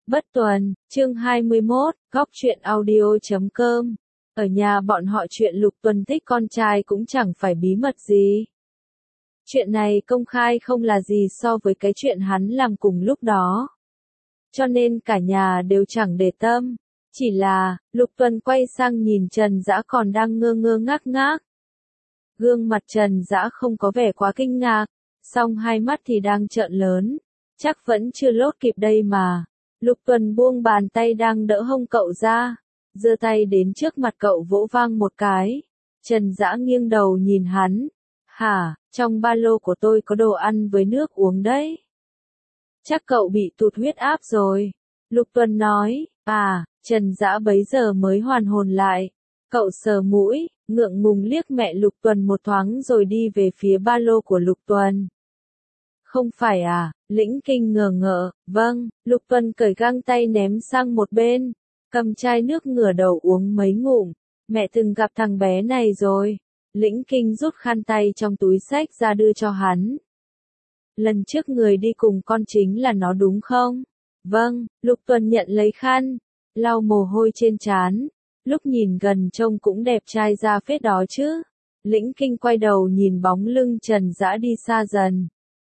Bất Tuần, chương 21, góc truyện audio.com. Ở nhà bọn họ chuyện Lục Tuần thích con trai cũng chẳng phải bí mật gì. Chuyện này công khai không là gì so với cái chuyện hắn làm cùng lúc đó. Cho nên cả nhà đều chẳng để tâm. Chỉ là, Lục Tuần quay sang nhìn Trần Dã còn đang ngơ ngơ ngác ngác. Gương mặt Trần Dã không có vẻ quá kinh ngạc, song hai mắt thì đang trợn lớn. Chắc vẫn chưa lốt kịp đây mà. Lục Tuần buông bàn tay đang đỡ hông cậu ra, giơ tay đến trước mặt cậu vỗ vang một cái. Trần Dã nghiêng đầu nhìn hắn. Hả, trong ba lô của tôi có đồ ăn với nước uống đấy. Chắc cậu bị tụt huyết áp rồi. Lục Tuần nói. Trần Dã bấy giờ mới hoàn hồn lại. Cậu sờ mũi, ngượng ngùng liếc mẹ Lục Tuần một thoáng rồi đi về phía ba lô của Lục Tuần. Không phải à, Lĩnh Kinh ngờ ngợ, vâng, Lục Tuần cởi găng tay ném sang một bên, cầm chai nước ngửa đầu uống mấy ngụm, mẹ từng gặp thằng bé này rồi. Lĩnh Kinh rút khăn tay trong túi xách ra đưa cho hắn. Lần trước người đi cùng con chính là nó đúng không? Vâng, Lục Tuần nhận lấy khăn, lau mồ hôi trên trán, lúc nhìn gần trông cũng đẹp trai ra phết đó chứ. Lĩnh Kinh quay đầu nhìn bóng lưng Trần Dã đi xa dần.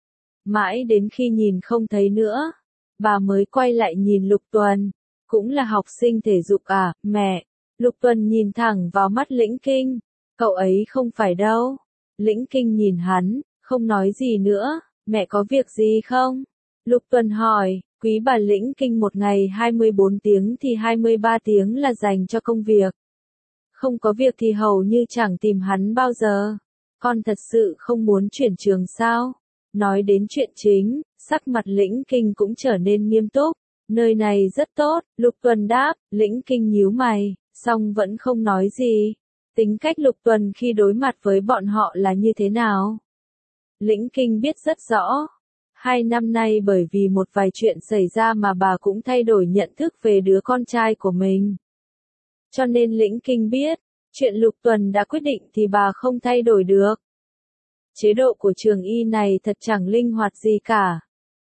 Mãi đến khi nhìn không thấy nữa, bà mới quay lại nhìn Lục Tuần. Cũng là học sinh thể dục à, mẹ? Lục Tuần nhìn thẳng vào mắt Lĩnh Kinh. Cậu ấy không phải đâu. Lĩnh Kinh nhìn hắn, không nói gì nữa. Mẹ có việc gì không? Lục Tuần hỏi. Quý bà Lĩnh Kinh một ngày 24 tiếng thì 23 tiếng là dành cho công việc. Không có việc thì hầu như chẳng tìm hắn bao giờ. Con thật sự không muốn chuyển trường sao? Nói đến chuyện chính, sắc mặt Lĩnh Kinh cũng trở nên nghiêm túc. Nơi này rất tốt, Lục Tuần đáp. Lĩnh Kinh nhíu mày, song vẫn không nói gì. Tính cách Lục Tuần khi đối mặt với bọn họ là như thế nào? Lĩnh Kinh biết rất rõ. 2 năm nay bởi vì một vài chuyện xảy ra mà bà cũng thay đổi nhận thức về đứa con trai của mình. Cho nên Lĩnh Kinh biết, chuyện Lục Tuần đã quyết định thì bà không thay đổi được. Chế độ của trường y này thật chẳng linh hoạt gì cả.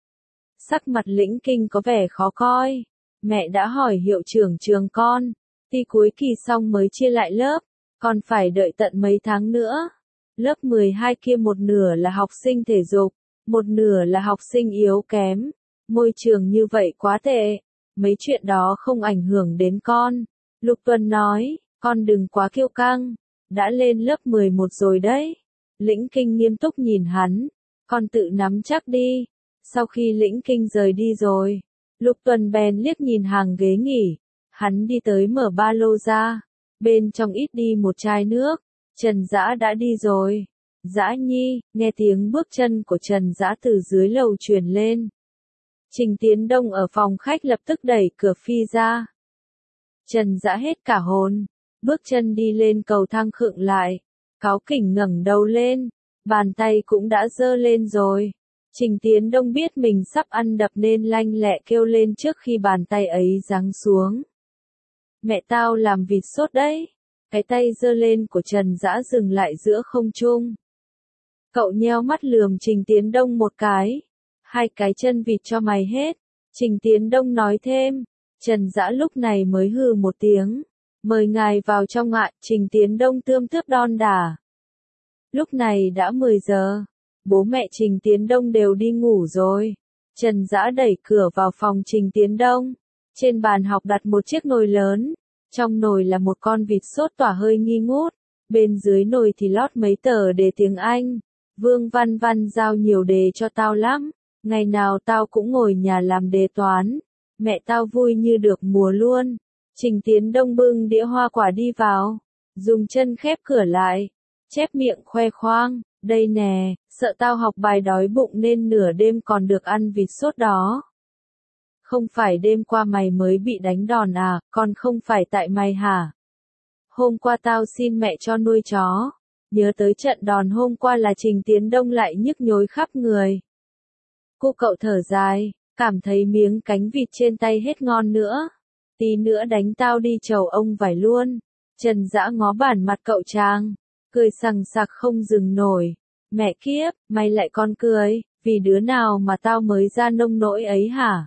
Sắc mặt Lĩnh Kinh có vẻ khó coi. Mẹ đã hỏi hiệu trưởng trường con, thi cuối kỳ xong mới chia lại lớp, còn phải đợi tận mấy tháng nữa. Lớp 12 kia một nửa là học sinh thể dục, một nửa là học sinh yếu kém. Môi trường như vậy quá tệ. Mấy chuyện đó không ảnh hưởng đến con. Lục Tuần nói, con đừng quá kiêu căng. Đã lên lớp 11 rồi đấy. Lĩnh Kinh nghiêm túc nhìn hắn. Con tự nắm chắc đi. Sau khi Lĩnh Kinh rời đi rồi, Lục Tuần bèn liếc nhìn hàng ghế nghỉ. Hắn đi tới mở ba lô ra. Bên trong ít đi một chai nước. Trần Dã đã đi rồi. Dã Nhi, nghe tiếng bước chân của Trần Dã từ dưới lầu truyền lên. Trình Tiến Đông ở phòng khách lập tức đẩy cửa phi ra. Trần Dã hết cả hồn. Bước chân đi lên cầu thang khựng lại. Cáu kỉnh ngẩng đầu lên. Bàn tay cũng đã giơ lên rồi. Trình Tiến Đông biết mình sắp ăn đập nên lanh lẹ kêu lên trước khi bàn tay ấy giáng xuống. Mẹ tao làm vịt sốt đấy. Cái tay giơ lên của Trần Dã dừng lại giữa không trung. Cậu nheo mắt lườm Trình Tiến Đông một cái. 2 cái chân vịt cho mày hết. Trình Tiến Đông nói thêm. Trần Dã lúc này mới hừ một tiếng. Mời ngài vào trong ạ. Trình Tiến Đông tươm tướp đon đả. Lúc này đã 10 giờ. Bố mẹ Trình Tiến Đông đều đi ngủ rồi. Trần Dã đẩy cửa vào phòng Trình Tiến Đông. Trên bàn học đặt một chiếc nồi lớn. Trong nồi là một con vịt sốt tỏa hơi nghi ngút. Bên dưới nồi thì lót mấy tờ đề tiếng Anh. Vương Văn Văn giao nhiều đề cho tao lắm. Ngày nào tao cũng ngồi nhà làm đề toán. Mẹ tao vui như được mùa luôn. Trình Tiến Đông bưng đĩa hoa quả đi vào. Dùng chân khép cửa lại. Chép miệng khoe khoang. Đây nè, sợ tao học bài đói bụng nên nửa đêm còn được ăn vịt sốt đó. Không phải đêm qua mày mới bị đánh đòn à, còn không phải tại mày hả? Hôm qua tao xin mẹ cho nuôi chó. Nhớ tới trận đòn hôm qua là Trình Tiến Đông lại nhức nhối khắp người. Cô cậu thở dài, cảm thấy miếng cánh vịt trên tay hết ngon nữa. Tí nữa đánh tao đi chầu ông vải luôn. Trần Dã ngó bản mặt cậu chàng, cười sằng sặc không dừng nổi. Mẹ kiếp, mày lại còn cười, vì đứa nào mà tao mới ra nông nỗi ấy hả?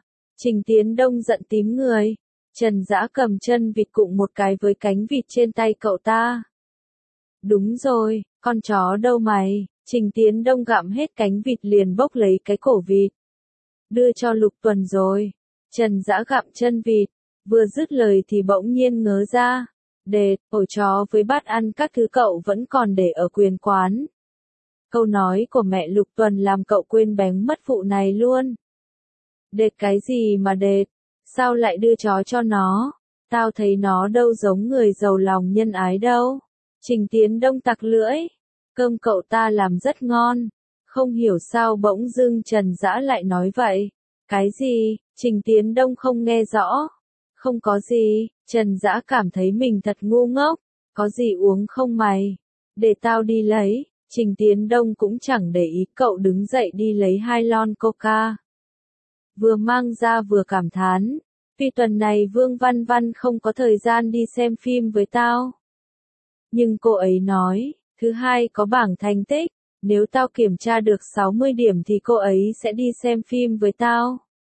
Trình Tiến Đông giận tím người. Trần Dã cầm chân vịt cụng một cái với cánh vịt trên tay cậu ta. Đúng rồi, con chó đâu mày? Trình Tiến Đông gặm hết cánh vịt liền bốc lấy cái cổ vịt. Đưa cho Lục Tuần rồi. Trần Dã gặm chân vịt, vừa dứt lời thì bỗng nhiên ngớ ra. Đệt, ổ chó với bát ăn các thứ cậu vẫn còn để ở quyền quán. Câu nói của mẹ Lục Tuần làm cậu quên bén mất vụ này luôn. Đệt cái gì mà đệt? Sao lại đưa chó cho nó? Tao thấy nó đâu giống người giàu lòng nhân ái đâu. Trình Tiến Đông tặc lưỡi. Cơm cậu ta làm rất ngon. Không hiểu sao bỗng dưng Trần Dã lại nói vậy. Cái gì? Trình Tiến Đông không nghe rõ. Không có gì, Trần Dã cảm thấy mình thật ngu ngốc. Có gì uống không mày? Để tao đi lấy. Trình Tiến Đông cũng chẳng để ý, cậu đứng dậy đi lấy 2 lon coca. Vừa mang ra vừa cảm thán. Vì tuần này Vương Văn Văn không có thời gian đi xem phim với tao. Nhưng cô ấy nói, thứ hai có bảng thành tích, nếu tao kiểm tra được 60 điểm thì cô ấy sẽ đi xem phim với tao.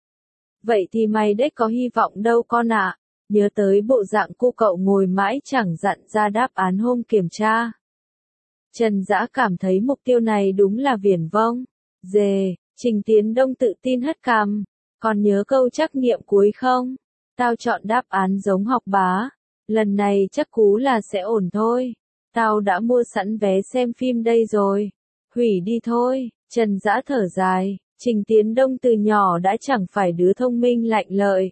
Vậy thì mày đếch có hy vọng đâu con ạ. Nhớ tới bộ dạng cô cậu ngồi mãi chẳng dặn ra đáp án hôm kiểm tra. Trần Dã cảm thấy mục tiêu này đúng là viển vông. Dề, Trình Tiến Đông tự tin hất cằm. Còn nhớ câu trắc nghiệm cuối không? Tao chọn đáp án giống học bá. Lần này chắc cú là sẽ ổn thôi. Tao đã mua sẵn vé xem phim đây rồi. Hủy đi thôi. Trần Dã thở dài. Trình Tiến Đông từ nhỏ đã chẳng phải đứa thông minh lạnh lợi.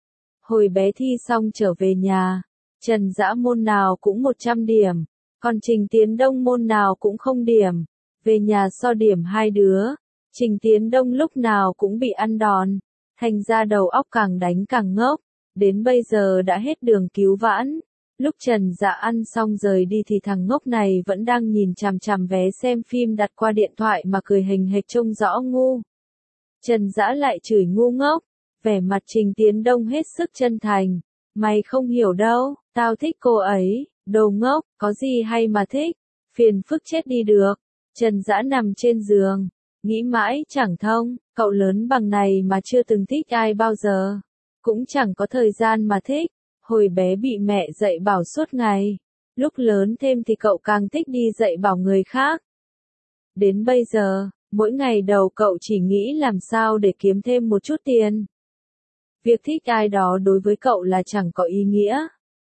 Hồi bé thi xong trở về nhà, Trần Dã môn nào cũng 100 điểm, còn Trình Tiến Đông môn nào cũng 0 điểm. Về nhà so điểm hai đứa, Trình Tiến Đông lúc nào cũng bị ăn đòn, thành ra đầu óc càng đánh càng ngốc, đến bây giờ đã hết đường cứu vãn. Lúc Trần Dã ăn xong rời đi thì thằng ngốc này vẫn đang nhìn chằm chằm vé xem phim đặt qua điện thoại mà cười hình hệt trông rõ ngu. Trần Dã lại chửi ngu ngốc, vẻ mặt Trình Tiến Đông hết sức chân thành. Mày không hiểu đâu, tao thích cô ấy, đồ ngốc, có gì hay mà thích, phiền phức chết đi được. Trần Dã nằm trên giường, nghĩ mãi chẳng thông, cậu lớn bằng này mà chưa từng thích ai bao giờ, cũng chẳng có thời gian mà thích, hồi bé bị mẹ dạy bảo suốt ngày, lúc lớn thêm thì cậu càng thích đi dạy bảo người khác. Đến bây giờ, mỗi ngày đầu cậu chỉ nghĩ làm sao để kiếm thêm một chút tiền. Việc thích ai đó đối với cậu là chẳng có ý nghĩa.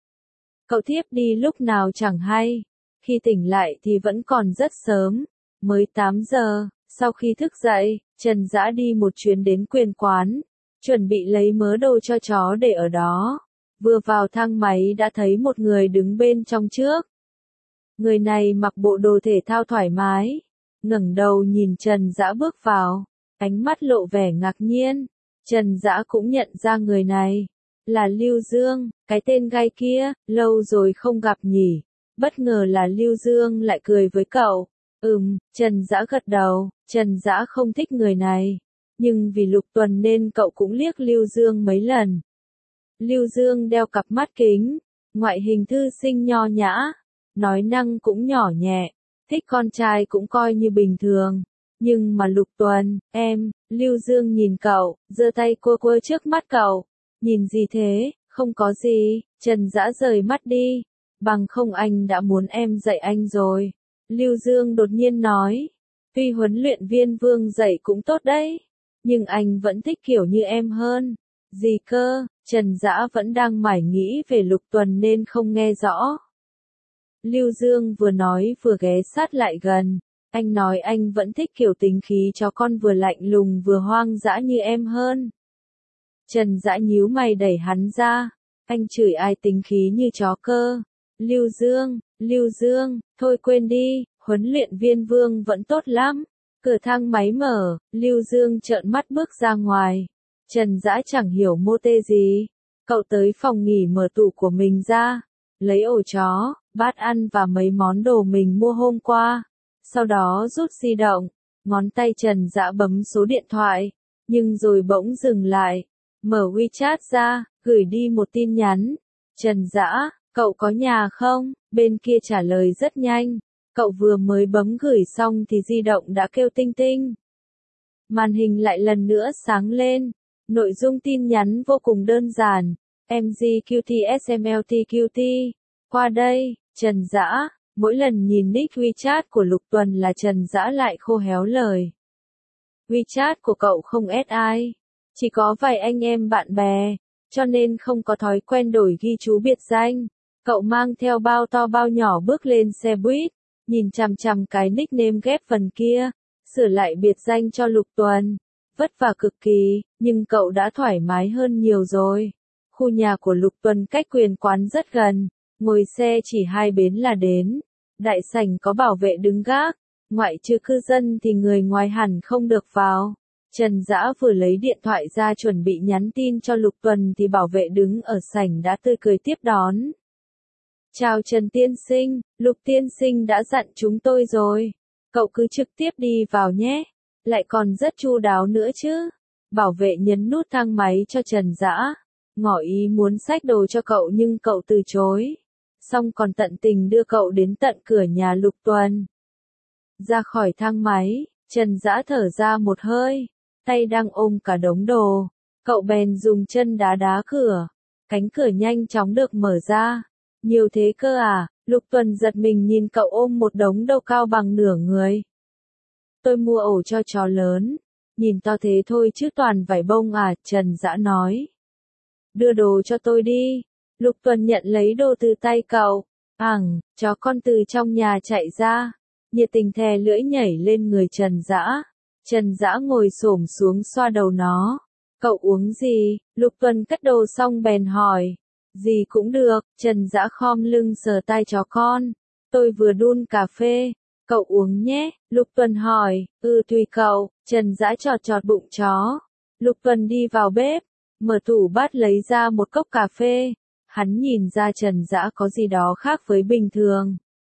Cậu thiếp đi lúc nào chẳng hay, khi tỉnh lại thì vẫn còn rất sớm, mới 8 giờ, sau khi thức dậy, Trần Dã đi một chuyến đến quyền quán, chuẩn bị lấy mớ đồ cho chó để ở đó. Vừa vào thang máy đã thấy một người đứng bên trong trước. Người này mặc bộ đồ thể thao thoải mái, ngẩng đầu nhìn Trần Dã bước vào, ánh mắt lộ vẻ ngạc nhiên. Trần Dã cũng nhận ra người này, là Lưu Dương, cái tên gai kia, lâu rồi không gặp nhỉ. Bất ngờ là Lưu Dương lại cười với cậu. Trần Dã gật đầu, Trần Dã không thích người này, nhưng vì Lục Tuần nên cậu cũng liếc Lưu Dương mấy lần. Lưu Dương đeo cặp mắt kính, ngoại hình thư sinh nho nhã, nói năng cũng nhỏ nhẹ, thích con trai cũng coi như bình thường. Nhưng mà Lục Tuần, Lưu Dương nhìn cậu, giơ tay cua cua trước mắt cậu. Nhìn gì thế, không có gì, Trần Dã rời mắt đi. Bằng không anh đã muốn em dạy anh rồi. Lưu Dương đột nhiên nói. Tuy huấn luyện viên Vương dạy cũng tốt đấy, nhưng anh vẫn thích kiểu như em hơn. Gì cơ, Trần Dã vẫn đang mải nghĩ về Lục Tuần nên không nghe rõ. Lưu Dương vừa nói vừa ghé sát lại gần. Anh nói anh vẫn thích kiểu tính khí chó con vừa lạnh lùng vừa hoang dã như em hơn. Trần Dã nhíu mày đẩy hắn ra. Anh chửi ai tính khí như chó cơ? Lưu Dương, thôi quên đi, huấn luyện viên Vương vẫn tốt lắm. Cửa thang máy mở, Lưu Dương trợn mắt bước ra ngoài. Trần Dã chẳng hiểu mô tê gì. Cậu tới phòng nghỉ mở tủ của mình ra, lấy ổ chó, bát ăn và mấy món đồ mình mua hôm qua. Sau đó rút di động, ngón tay Trần Dã bấm số điện thoại, nhưng rồi bỗng dừng lại, mở WeChat ra, gửi đi một tin nhắn. Trần Dã, cậu có nhà không? Bên kia trả lời rất nhanh, cậu vừa mới bấm gửi xong thì di động đã kêu tinh tinh. Màn hình lại lần nữa sáng lên, Nội dung tin nhắn vô cùng đơn giản. MGQT Qua đây, Trần Dã. Mỗi lần nhìn nick WeChat của Lục Tuần là Trần Dã lại khô héo lời. WeChat của cậu không add ai. Chỉ có vài anh em bạn bè, cho nên không có thói quen đổi ghi chú biệt danh. Cậu mang theo bao to bao nhỏ bước lên xe buýt, nhìn chằm chằm cái nickname ghép vần kia, sửa lại biệt danh cho Lục Tuần. Vất vả cực kỳ, nhưng cậu đã thoải mái hơn nhiều rồi. Khu nhà của Lục Tuần cách quyền quán rất gần, ngồi xe chỉ 2 bến là đến. Đại sảnh có bảo vệ đứng gác, ngoại trừ cư dân thì người ngoài hẳn không được vào. Trần Dã vừa lấy điện thoại ra chuẩn bị nhắn tin cho Lục Tuần thì bảo vệ đứng ở sảnh đã tươi cười tiếp đón. Chào Trần Tiên Sinh, Lục Tiên Sinh đã dặn chúng tôi rồi. Cậu cứ trực tiếp đi vào nhé. Lại còn rất chu đáo nữa chứ. Bảo vệ nhấn nút thang máy cho Trần Dã. Ngỏ ý muốn xách đồ cho cậu nhưng cậu từ chối. Xong còn tận tình đưa cậu đến tận cửa nhà Lục Tuần. Ra khỏi thang máy, Trần Dã thở ra một hơi. Tay đang ôm cả đống đồ. Cậu bèn dùng chân đá đá cửa. Cánh cửa nhanh chóng được mở ra. Nhiều thế cơ à? Lục Tuần giật mình nhìn cậu ôm một đống đồ cao bằng nửa người. Tôi mua ổ cho chó lớn. Nhìn to thế thôi chứ toàn vải bông à, Trần Dã nói. Đưa đồ cho tôi đi. Lục Tuần nhận lấy đồ từ tay cậu. Chó con từ trong nhà chạy ra. Nhiệt tình thè lưỡi nhảy lên người Trần Dã. Trần Dã ngồi xổm xuống xoa đầu nó. Cậu uống gì? Lục Tuần cất đồ xong bèn hỏi. Gì cũng được, Trần Dã khom lưng sờ tai chó con. Tôi vừa đun cà phê. Cậu uống nhé, Lục Tuần hỏi. Tùy cậu, Trần Dã chọt chọt bụng chó. Lục Tuần đi vào bếp, mở tủ bát lấy ra một cốc cà phê. Hắn nhìn ra Trần Dã có gì đó khác với bình thường.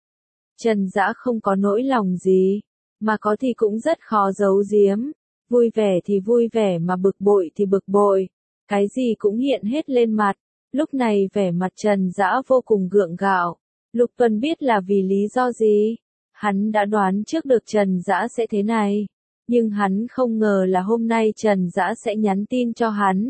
Trần Dã không có nỗi lòng gì, mà có thì cũng rất khó giấu giếm. Vui vẻ thì vui vẻ mà bực bội thì bực bội. Cái gì cũng hiện hết lên mặt. Lúc này vẻ mặt Trần Dã vô cùng gượng gạo. Lục Tuần biết là vì lý do gì. Hắn đã đoán trước được Trần Dã sẽ thế này. Nhưng hắn không ngờ là hôm nay Trần Dã sẽ nhắn tin cho hắn.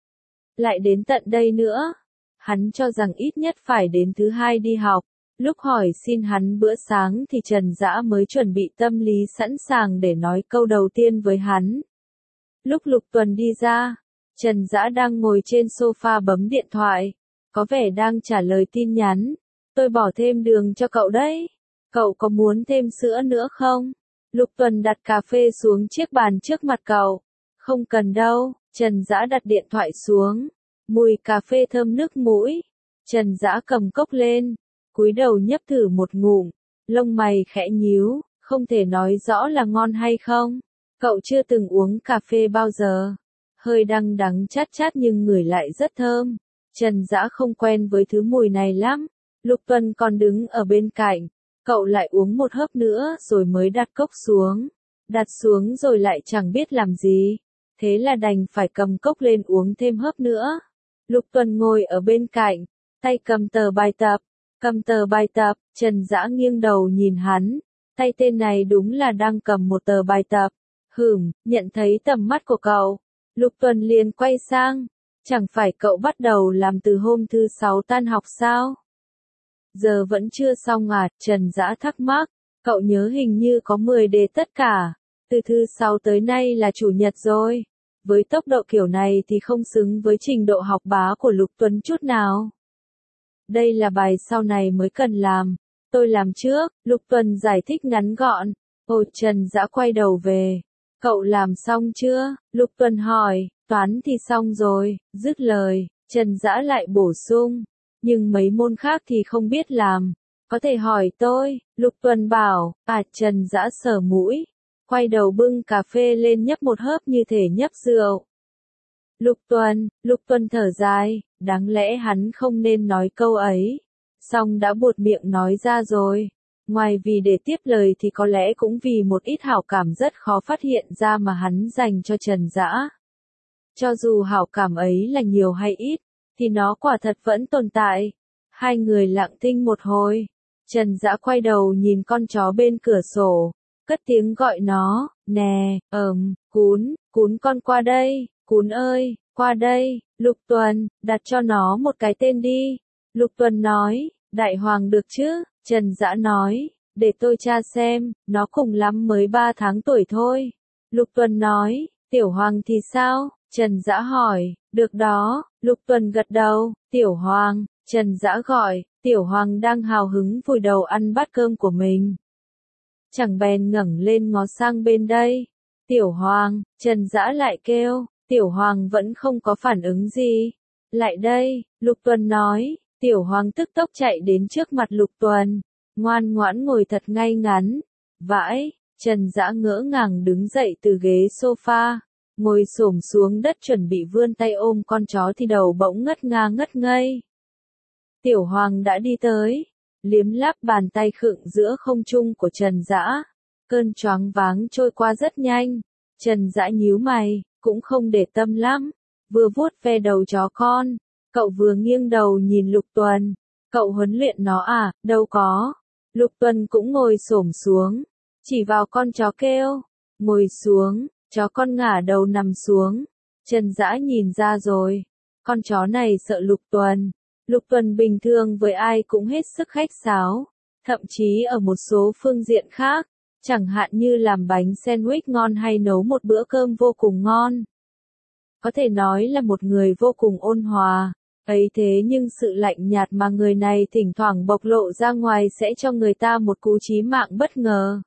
Lại đến tận đây nữa. Hắn cho rằng ít nhất phải đến thứ hai đi học. Lúc hỏi xin hắn bữa sáng thì Trần Dã mới chuẩn bị tâm lý sẵn sàng để nói câu đầu tiên với hắn. Lúc Lục Tuần đi ra, Trần Dã đang ngồi trên sofa bấm điện thoại. Có vẻ đang trả lời tin nhắn. Tôi bỏ thêm đường cho cậu đấy. Cậu có muốn thêm sữa nữa không? Lục Tuần đặt cà phê xuống chiếc bàn trước mặt cậu. Không cần đâu, Trần Dã đặt điện thoại xuống. Mùi cà phê thơm nước mũi. Trần Dã cầm cốc lên, cúi đầu nhấp thử một ngụm, lông mày khẽ nhíu, không thể nói rõ là ngon hay không. Cậu chưa từng uống cà phê bao giờ. Hơi đắng đắng chát chát nhưng ngửi lại rất thơm. Trần Dã không quen với thứ mùi này lắm. Lục Tuần còn đứng ở bên cạnh. Cậu lại uống một hớp nữa rồi mới đặt cốc xuống. Đặt xuống rồi lại chẳng biết làm gì. Thế là đành phải cầm cốc lên uống thêm hớp nữa. Lục Tuần ngồi ở bên cạnh, tay cầm tờ bài tập. Cầm tờ bài tập, Trần Dã nghiêng đầu nhìn hắn. Tay tên này đúng là đang cầm một tờ bài tập. Nhận thấy tầm mắt của cậu. Lục Tuần liền quay sang. Chẳng phải cậu bắt đầu làm từ hôm thứ 6 tan học sao? Giờ vẫn chưa xong à? Trần Dã thắc mắc. Cậu nhớ hình như có 10 đề tất cả. Từ thứ 6 tới nay là chủ nhật rồi. Với tốc độ kiểu này thì không xứng với trình độ học bá của Lục Tuần chút nào. Đây là bài sau này mới cần làm. Tôi làm trước, Lục Tuần giải thích ngắn gọn. Trần Dã quay đầu về. Cậu làm xong chưa? Lục Tuần hỏi. Toán thì xong rồi. Dứt lời, Trần Dã lại bổ sung. Nhưng mấy môn khác thì không biết làm. Có thể hỏi tôi. Lục Tuần bảo. Trần Dã sờ mũi. Quay đầu bưng cà phê lên nhấp một hớp như thể nhấp rượu. Lục Tuần thở dài, đáng lẽ hắn không nên nói câu ấy. Song đã buột miệng nói ra rồi. Ngoài vì để tiếp lời thì có lẽ cũng vì một ít hảo cảm rất khó phát hiện ra mà hắn dành cho Trần Dã. Cho dù hảo cảm ấy là nhiều hay ít, thì nó quả thật vẫn tồn tại. Hai người lặng thinh một hồi. Trần Dã quay đầu nhìn con chó bên cửa sổ. Cất tiếng gọi nó. Nè, cún con qua đây. Cún ơi, qua đây, Lục Tuần, đặt cho nó một cái tên đi. Lục Tuần nói, Đại Hoàng được chứ? Trần Dã nói, để tôi tra xem, nó cùng lắm mới 3 tháng tuổi thôi. Lục Tuần nói, Tiểu Hoàng thì sao? Trần Dã hỏi, được đó, Lục Tuần gật đầu, Tiểu Hoàng, Trần Dã gọi, Tiểu Hoàng đang hào hứng vùi đầu ăn bát cơm của mình. Chẳng bèn ngẩng lên ngó sang bên đây. Tiểu Hoàng, Trần Dã lại kêu, Tiểu Hoàng vẫn không có phản ứng gì. Lại đây, Lục Tuần nói, Tiểu Hoàng tức tốc chạy đến trước mặt Lục Tuần, ngoan ngoãn ngồi thật ngay ngắn. Vãi, Trần Dã ngỡ ngàng đứng dậy từ ghế sofa, ngồi xổm xuống đất chuẩn bị vươn tay ôm con chó thì đầu bỗng ngất ngây. Tiểu Hoàng đã đi tới, liếm láp bàn tay khựng giữa không trung của Trần Dã. Cơn choáng váng trôi qua rất nhanh. Trần Dã nhíu mày, cũng không để tâm lắm, vừa vuốt ve đầu chó con, cậu vừa nghiêng đầu nhìn Lục Tuần. Cậu huấn luyện nó à? Đâu có. Lục Tuần cũng ngồi xổm xuống, chỉ vào con chó kêu, ngồi xuống. Chó con ngả đầu nằm xuống. Trần Dã nhìn ra rồi, con chó này sợ Lục Tuần. Lục Tuần bình thường với ai cũng hết sức khách sáo, thậm chí ở một số phương diện khác, chẳng hạn như làm bánh sandwich ngon hay nấu một bữa cơm vô cùng ngon. Có thể nói là một người vô cùng ôn hòa, ấy thế nhưng sự lạnh nhạt mà người này thỉnh thoảng bộc lộ ra ngoài sẽ cho người ta một cú chí mạng bất ngờ.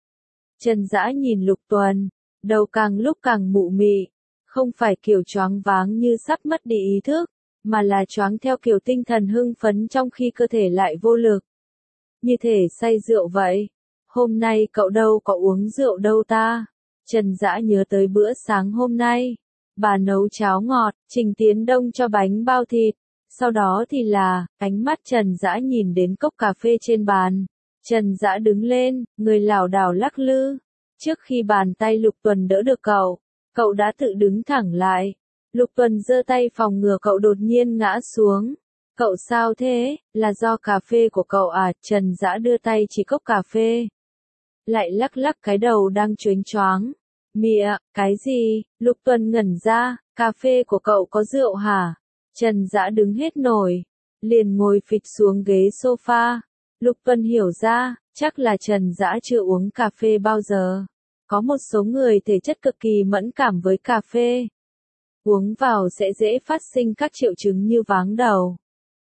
Trần Dã nhìn Lục Tuần, đầu càng lúc càng mụ mị, không phải kiểu choáng váng như sắp mất đi ý thức, mà là choáng theo kiểu tinh thần hưng phấn trong khi cơ thể lại vô lực. Như thể say rượu vậy. Hôm nay cậu đâu có uống rượu đâu ta? Trần Dã nhớ tới bữa sáng hôm nay. Bà nấu cháo ngọt, Trình Tiến Đông cho bánh bao thịt. Sau đó thì là, ánh mắt Trần Dã nhìn đến cốc cà phê trên bàn. Trần Dã đứng lên, người lảo đảo lắc lư. Trước khi bàn tay Lục Tuần đỡ được cậu đã tự đứng thẳng lại. Lục Tuần giơ tay phòng ngừa cậu đột nhiên ngã xuống. Cậu sao thế? Là do cà phê của cậu à? Trần Dã đưa tay chỉ cốc cà phê. Lại lắc lắc cái đầu đang choáng choáng. Mịa, cái gì? Lục Tuần ngẩn ra, cà phê của cậu có rượu hả? Trần Dã đứng hết nổi, liền ngồi phịch xuống ghế sofa. Lục Tuần hiểu ra, chắc là Trần Dã chưa uống cà phê bao giờ. Có một số người thể chất cực kỳ mẫn cảm với cà phê. Uống vào sẽ dễ phát sinh các triệu chứng như váng đầu,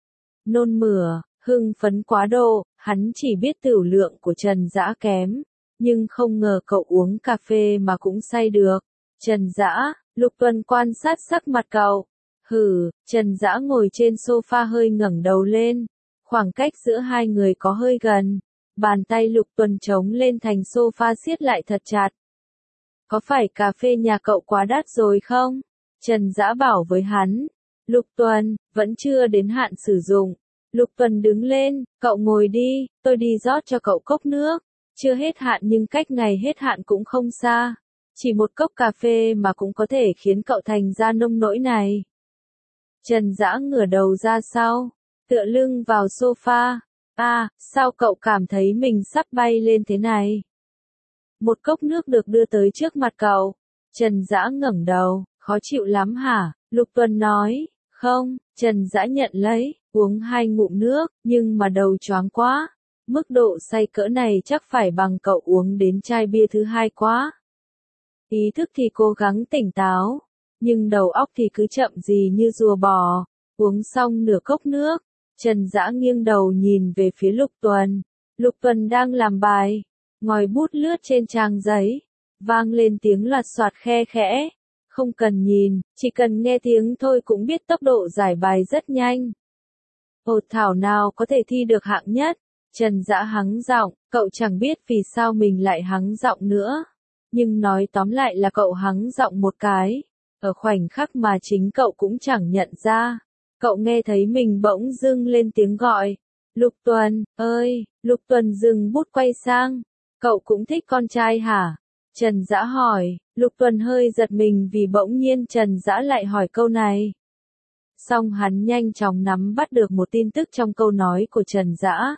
nôn mửa, hưng phấn quá độ. Hắn chỉ biết tửu lượng của Trần Dã kém, nhưng không ngờ cậu uống cà phê mà cũng say được. Trần Dã, Lục Tuần quan sát sắc mặt cậu. Hừ, Trần Dã ngồi trên sofa hơi ngẩng đầu lên. Khoảng cách giữa hai người có hơi gần. Bàn tay Lục Tuần chống lên thành sofa siết lại thật chặt. Có phải cà phê nhà cậu quá đắt rồi không? Trần Dã bảo với hắn. Lục Tuần, vẫn chưa đến hạn sử dụng. Lục Tuần đứng lên, cậu ngồi đi, tôi đi rót cho cậu cốc nước. Chưa hết hạn nhưng cách ngày hết hạn cũng không xa. Chỉ một cốc cà phê mà cũng có thể khiến cậu thành ra nông nỗi này. Trần Dã ngửa đầu ra sau, tựa lưng vào sofa. À, sao cậu cảm thấy mình sắp bay lên thế này? Một cốc nước được đưa tới trước mặt cậu. Trần Dã ngẩng đầu, khó chịu lắm hả? Lục Tuần nói, không. Trần Dã nhận lấy, uống 2 ngụm nước, nhưng mà đầu choáng quá. Mức độ say cỡ này chắc phải bằng cậu uống đến chai bia thứ 2 quá. Ý thức thì cố gắng tỉnh táo, nhưng đầu óc thì cứ chậm gì như rùa bò. Uống xong nửa cốc nước, Trần Dã nghiêng đầu nhìn về phía Lục Tuần. Lục Tuần đang làm bài, ngòi bút lướt trên trang giấy, vang lên tiếng loạt soạt khe khẽ. Không cần nhìn, chỉ cần nghe tiếng thôi cũng biết tốc độ giải bài rất nhanh. Ồ, thảo nào có thể thi được hạng nhất. Trần Dã hắng giọng, cậu chẳng biết vì sao mình lại hắng giọng nữa. Nhưng nói tóm lại là cậu hắng giọng một cái. Ở khoảnh khắc mà chính cậu cũng chẳng nhận ra. Cậu nghe thấy mình bỗng dưng lên tiếng gọi. Lục Tuần, ơi, Lục Tuần dừng bút quay sang. Cậu cũng thích con trai hả? Trần Dã hỏi. Lục Tuần hơi giật mình vì bỗng nhiên Trần Dã lại hỏi câu này. Song hắn nhanh chóng nắm bắt được một tin tức trong câu nói của Trần Dã.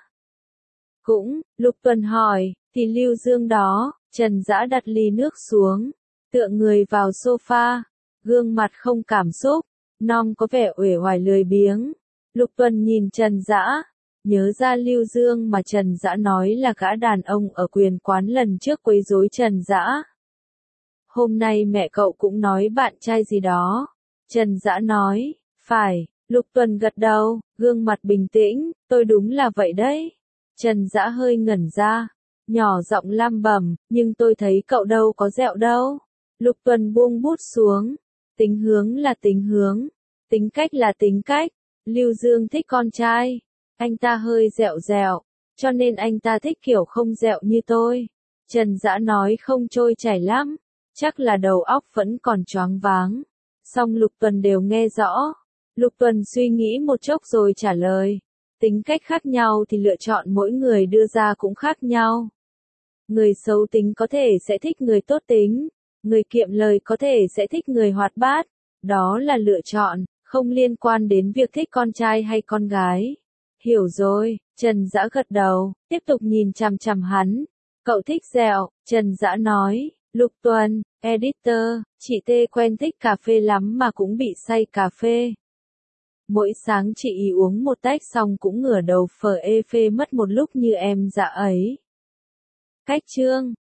Cũng, Lục Tuần hỏi, thì Lưu Dương đó. Trần Dã đặt ly nước xuống, tựa người vào sofa, gương mặt không cảm xúc, non có vẻ uể oải lười biếng. Lục Tuần nhìn Trần Dã, nhớ ra Lưu Dương mà Trần Dã nói là gã đàn ông ở Quyền Quán lần trước quấy rối Trần Dã. Hôm nay mẹ cậu cũng nói bạn trai gì đó. Trần Dã nói, phải, Lục Tuần gật đầu, gương mặt bình tĩnh, tôi đúng là vậy đấy. Trần Dã hơi ngẩn ra, nhỏ giọng lam bầm, nhưng tôi thấy cậu đâu có dẹo đâu. Lục Tuần buông bút xuống, tính hướng là tính hướng, tính cách là tính cách. Lưu Dương thích con trai, anh ta hơi dẹo dẹo, cho nên anh ta thích kiểu không dẹo như tôi. Trần Dã nói không trôi chảy lắm, chắc là đầu óc vẫn còn choáng váng. Song Lục Tuần đều nghe rõ. Lục Tuần suy nghĩ một chốc rồi trả lời, tính cách khác nhau thì lựa chọn mỗi người đưa ra cũng khác nhau. Người xấu tính có thể sẽ thích người tốt tính, người kiệm lời có thể sẽ thích người hoạt bát. Đó là lựa chọn, không liên quan đến việc thích con trai hay con gái. Hiểu rồi, Trần Dã gật đầu, tiếp tục nhìn chằm chằm hắn. Cậu thích dẹo, Trần Dã nói. Lục Tuần, editor, chị T quen thích cà phê lắm mà cũng bị say cà phê. Mỗi sáng chị ý uống một tách xong cũng ngửa đầu phờ ê phê mất một lúc như em Dã ấy. Cách chương